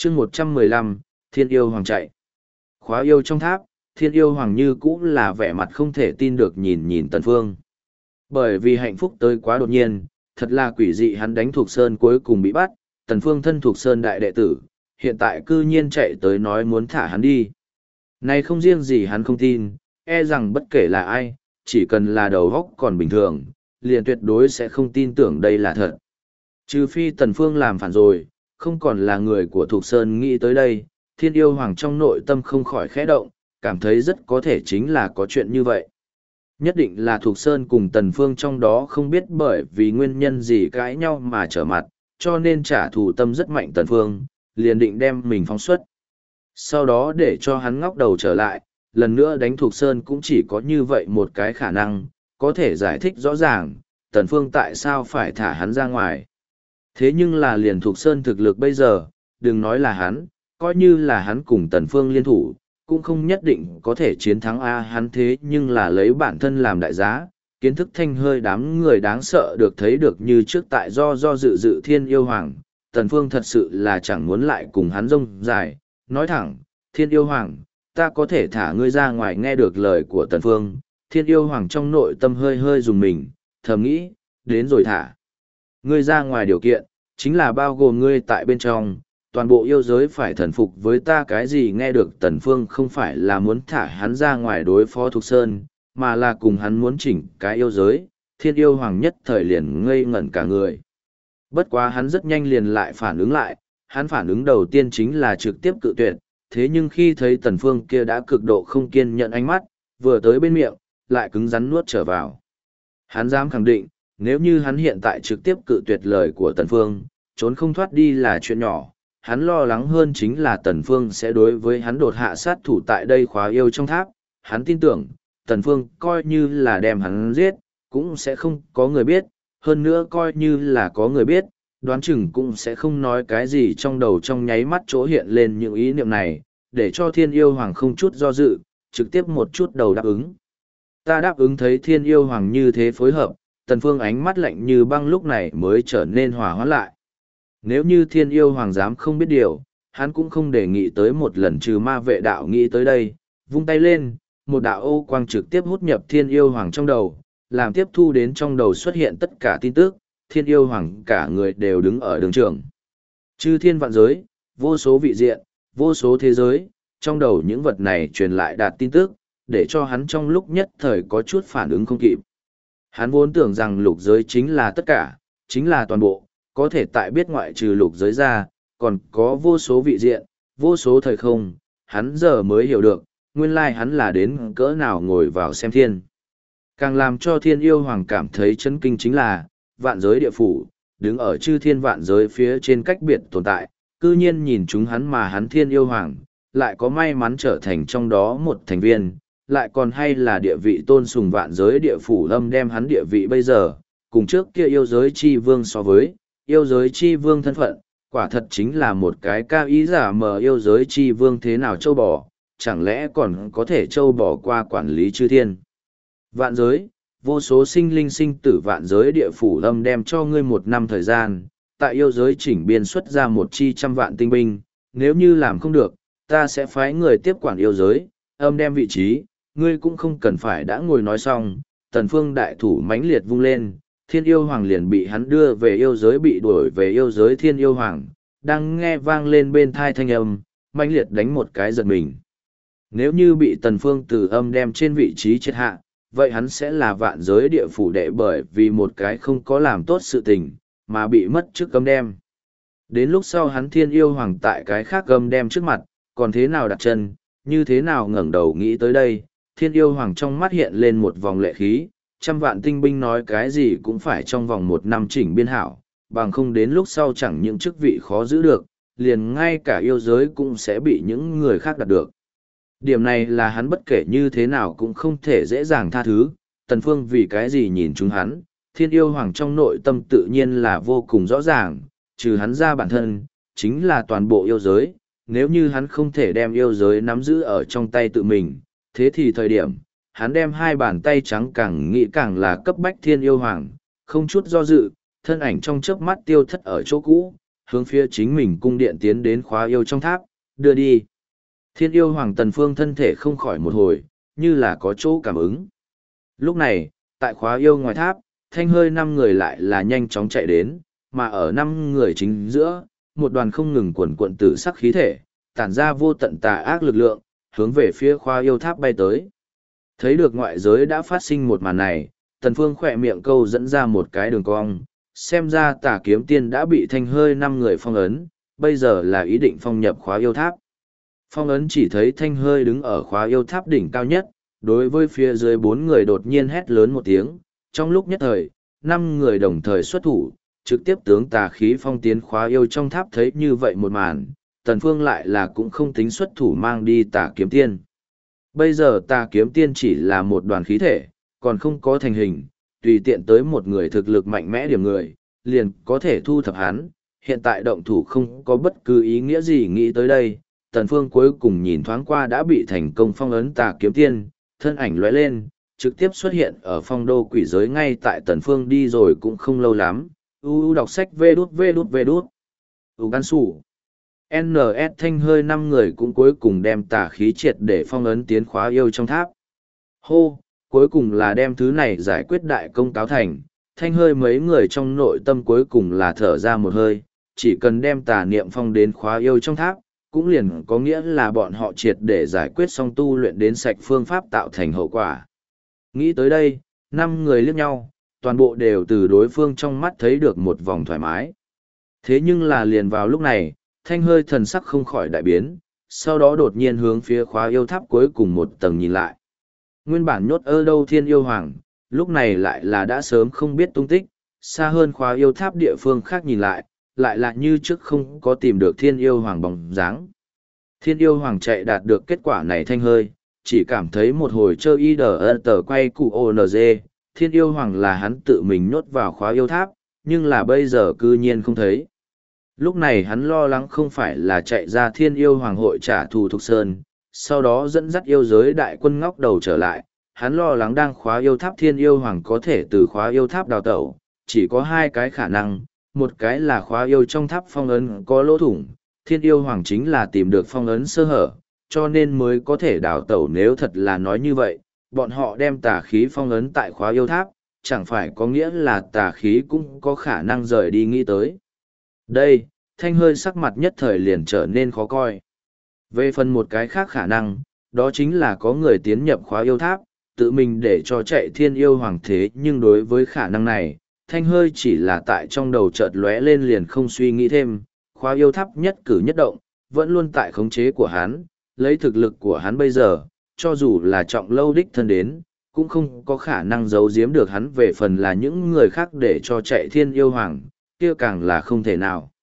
chương 115, Thiên Yêu Hoàng chạy. Khóa yêu trong tháp, Thiên Yêu Hoàng như cũ là vẻ mặt không thể tin được nhìn nhìn Tần Phương. Bởi vì hạnh phúc tới quá đột nhiên, thật là quỷ dị, hắn đánh Thục Sơn cuối cùng bị bắt, Tần Phương thân Thục Sơn đại đệ tử, hiện tại cư nhiên chạy tới nói muốn thả hắn đi. Này không riêng gì hắn không tin, e rằng bất kể là ai, chỉ cần là đầu óc còn bình thường, liền tuyệt đối sẽ không tin tưởng đây là thật. Trừ phi Tần Phương làm phản rồi, không còn là người của Thục Sơn nghĩ tới đây, Thiên Yêu Hoàng trong nội tâm không khỏi khẽ động, cảm thấy rất có thể chính là có chuyện như vậy. Nhất định là Thục Sơn cùng Tần Phương trong đó không biết bởi vì nguyên nhân gì cãi nhau mà trở mặt, cho nên trả thù tâm rất mạnh Tần Phương, liền định đem mình phóng xuất. Sau đó để cho hắn ngóc đầu trở lại, lần nữa đánh Thục Sơn cũng chỉ có như vậy một cái khả năng, có thể giải thích rõ ràng, Tần Phương tại sao phải thả hắn ra ngoài. Thế nhưng là liền Thục Sơn thực lực bây giờ, đừng nói là hắn, coi như là hắn cùng Tần Phương liên thủ, cũng không nhất định có thể chiến thắng hắn, thế nhưng là lấy bản thân làm đại giá, kiến thức thanh hơi đám người đáng sợ được thấy được như trước tại do dự Thiên Yêu Hoàng, Tần Phương thật sự là chẳng muốn lại cùng hắn rông dài, nói thẳng, Thiên Yêu Hoàng, ta có thể thả ngươi ra ngoài. Nghe được lời của Tần Phương, Thiên Yêu Hoàng trong nội tâm hơi hơi dùng mình, thầm nghĩ, đến rồi thả ngươi ra ngoài điều kiện, chính là bao gồm ngươi tại bên trong, toàn bộ yêu giới phải thần phục với ta. Cái gì? Nghe được Tần Phương không phải là muốn thả hắn ra ngoài đối phó Thục Sơn, mà là cùng hắn muốn chỉnh cái yêu giới, Thiên Yêu Hoàng nhất thời liền ngây ngẩn cả người. Bất quá hắn rất nhanh liền lại phản ứng lại, hắn phản ứng đầu tiên chính là trực tiếp cự tuyệt, thế nhưng khi thấy Tần Phương kia đã cực độ không kiên nhẫn ánh mắt, vừa tới bên miệng, lại cứng rắn nuốt trở vào. Hắn dám khẳng định, nếu như hắn hiện tại trực tiếp cự tuyệt lời của Tần Phương, trốn không thoát đi là chuyện nhỏ, hắn lo lắng hơn chính là Tần Phương sẽ đối với hắn đột hạ sát thủ tại đây khóa yêu trong tháp. Hắn tin tưởng, Tần Phương coi như là đem hắn giết, cũng sẽ không có người biết, hơn nữa coi như là có người biết, đoán chừng cũng sẽ không nói cái gì. Trong đầu trong nháy mắt chỗ hiện lên những ý niệm này, để cho Thiên Yêu Hoàng không chút do dự, trực tiếp một chút đầu đáp ứng. Ta đáp ứng. Thấy Thiên Yêu Hoàng như thế phối hợp, Tần Phương ánh mắt lạnh như băng lúc này mới trở nên hòa hoãn lại. Nếu như Thiên Yêu Hoàng dám không biết điều, hắn cũng không đề nghị tới một lần trừ ma vệ đạo nghĩ tới đây, vung tay lên, một đạo ô quang trực tiếp hút nhập Thiên Yêu Hoàng trong đầu, làm tiếp thu đến trong đầu xuất hiện tất cả tin tức, Thiên Yêu Hoàng cả người đều đứng ở đường trường. Chư thiên vạn giới, vô số vị diện, vô số thế giới, trong đầu những vật này truyền lại đạt tin tức, để cho hắn trong lúc nhất thời có chút phản ứng không kịp. Hắn vốn tưởng rằng lục giới chính là tất cả, chính là toàn bộ, có thể tại biết ngoại trừ lục giới ra, còn có vô số vị diện, vô số thời không, hắn giờ mới hiểu được, nguyên lai hắn là đến cỡ nào ngồi vào xem thiên. Càng làm cho Thiên Yêu Hoàng cảm thấy chấn kinh chính là, vạn giới địa phủ, đứng ở chư thiên vạn giới phía trên cách biệt tồn tại, cư nhiên nhìn chúng hắn mà hắn Thiên Yêu Hoàng, lại có may mắn trở thành trong đó một thành viên, lại còn hay là địa vị tôn sùng vạn giới địa phủ lâm đem hắn địa vị bây giờ, cùng trước kia yêu giới chi vương so với, yêu giới chi vương thân phận, quả thật chính là một cái cao ý giả mờ. Yêu giới chi vương thế nào châu bò, chẳng lẽ còn có thể châu bò qua quản lý chư thiên. Vạn giới, vô số sinh linh sinh tử vạn giới địa phủ lâm đem cho ngươi 1 năm thời gian, tại yêu giới chỉnh biên xuất ra 100 vạn tinh binh, nếu như làm không được, ta sẽ phái người tiếp quản yêu giới, âm đem vị trí, ngươi cũng không cần phải đã ngồi nói xong. Tần Phương đại thủ mãnh liệt vung lên, Thiên Yêu Hoàng liền bị hắn đưa về yêu giới, bị đuổi về yêu giới. Thiên Yêu Hoàng đang nghe vang lên bên thai thanh âm, mãnh liệt đánh một cái giật mình. Nếu như bị Tần Phương từ âm đem trên vị trí chết hạ, vậy hắn sẽ là vạn giới địa phủ đệ bởi vì một cái không có làm tốt sự tình, mà bị mất chức âm đem. Đến lúc sau hắn Thiên Yêu Hoàng tại cái khác âm đem trước mặt, còn thế nào đặt chân, như thế nào ngẩng đầu nghĩ tới đây, Thiên Yêu Hoàng trong mắt hiện lên một vòng lệ khí, 100 vạn tinh binh nói cái gì cũng phải trong vòng 1 năm chỉnh biên hảo, bằng không đến lúc sau chẳng những chức vị khó giữ được, liền ngay cả yêu giới cũng sẽ bị những người khác đạt được. Điểm này là hắn bất kể như thế nào cũng không thể dễ dàng tha thứ. Tần Phương vì cái gì nhìn chúng hắn, Thiên Yêu Hoàng trong nội tâm tự nhiên là vô cùng rõ ràng, trừ hắn ra bản thân, chính là toàn bộ yêu giới. Nếu như hắn không thể đem yêu giới nắm giữ ở trong tay tự mình, thế thì thời điểm, hắn đem 2 bàn tay trắng càng nghĩ càng là cấp bách. Thiên Yêu Hoàng không chút do dự, thân ảnh trong chớp mắt tiêu thất ở chỗ cũ, hướng phía chính mình cung điện tiến đến khóa yêu trong tháp, đưa đi. Thiên yêu hoàng Tần Phương thân thể không khỏi một hồi, như là có chỗ cảm ứng. Lúc này, tại khóa yêu ngoài tháp, thanh hơi 5 người lại là nhanh chóng chạy đến, mà ở 5 người chính giữa, một đoàn không ngừng quần quận tử sắc khí thể, tản ra vô tận tà ác lực lượng, hướng về phía khóa yêu tháp bay tới. Thấy được ngoại giới đã phát sinh một màn này, Tần Phương khỏe miệng câu dẫn ra một cái đường cong, xem ra Tà Kiếm Tiên đã bị thanh hơi 5 người phong ấn, bây giờ là ý định phong nhập khóa yêu tháp. Phong ấn chỉ thấy thanh hơi đứng ở khóa yêu tháp đỉnh cao nhất, đối với phía dưới 4 người đột nhiên hét lớn một tiếng, trong lúc nhất thời, 5 người đồng thời xuất thủ, trực tiếp tướng tà khí phong tiến khóa yêu trong tháp. Thấy như vậy một màn, Tần Phương lại là cũng không tính xuất thủ mang đi Tà Kiếm Tiên. Bây giờ Tà Kiếm Tiên chỉ là một đoàn khí thể, còn không có thành hình, tùy tiện tới một người thực lực mạnh mẽ điểm người, liền có thể thu thập hắn. Hiện tại động thủ không có bất cứ ý nghĩa gì. Nghĩ tới đây, Tần Phương cuối cùng nhìn thoáng qua đã bị thành công phong ấn Tà Kiếm Tiên, thân ảnh lóe lên, trực tiếp xuất hiện ở phong đô quỷ giới. Ngay tại Tần Phương đi rồi cũng không lâu lắm, đọc sách vê đút. Gan sủ. NS thanh hơi 5 người cũng cuối cùng đem tà khí triệt để phong ấn tiến khóa yêu trong tháp. Hô, cuối cùng là đem thứ này giải quyết đại công cáo thành, thanh hơi mấy người trong nội tâm cuối cùng là thở ra một hơi, chỉ cần đem tà niệm phong đến khóa yêu trong tháp, cũng liền có nghĩa là bọn họ triệt để giải quyết xong tu luyện đến sạch phương pháp tạo thành hậu quả. Nghĩ tới đây, 5 người liếc nhau, toàn bộ đều từ đối phương trong mắt thấy được một vòng thoải mái. Thế nhưng là liền vào lúc này, thanh hơi thần sắc không khỏi đại biến, sau đó đột nhiên hướng phía khóa yêu tháp cuối cùng một tầng nhìn lại. Nguyên bản nhốt ở đâu Thiên Yêu Hoàng, lúc này lại là đã sớm không biết tung tích, xa hơn khóa yêu tháp địa phương khác nhìn lại, lại là như trước không có tìm được Thiên Yêu Hoàng bóng dáng. Thiên Yêu Hoàng chạy đạt được kết quả này thanh hơi, chỉ cảm thấy một hồi chơi y đờ tờ quay cụ ONG, Thiên Yêu Hoàng là hắn tự mình nhốt vào khóa yêu tháp, nhưng là bây giờ cư nhiên không thấy. Lúc này hắn lo lắng không phải là chạy ra Thiên Yêu Hoàng hội trả thù Thục Sơn, sau đó dẫn dắt yêu giới đại quân ngóc đầu trở lại, hắn lo lắng đang khóa yêu tháp Thiên Yêu Hoàng có thể từ khóa yêu tháp đào tẩu, chỉ có hai cái khả năng, một cái là khóa yêu trong tháp phong ấn có lỗ thủng, Thiên Yêu Hoàng chính là tìm được phong ấn sơ hở, cho nên mới có thể đào tẩu. Nếu thật là nói như vậy, bọn họ đem tà khí phong ấn tại khóa yêu tháp, chẳng phải có nghĩa là tà khí cũng có khả năng rời đi. Nghĩ tới đây, thanh hơi sắc mặt nhất thời liền trở nên khó coi. Về phần một cái khác khả năng, đó chính là có người tiến nhập khóa yêu tháp, tự mình để cho chạy Thiên Yêu Hoàng. Thế nhưng đối với khả năng này, thanh hơi chỉ là tại trong đầu chợt lóe lên liền không suy nghĩ thêm. Khóa yêu tháp nhất cử nhất động, vẫn luôn tại khống chế của hắn, lấy thực lực của hắn bây giờ, cho dù là trọng lâu đích thân đến, cũng không có khả năng giấu giếm được hắn. Về phần là những người khác để cho chạy Thiên Yêu Hoàng, kia càng là không thể nào.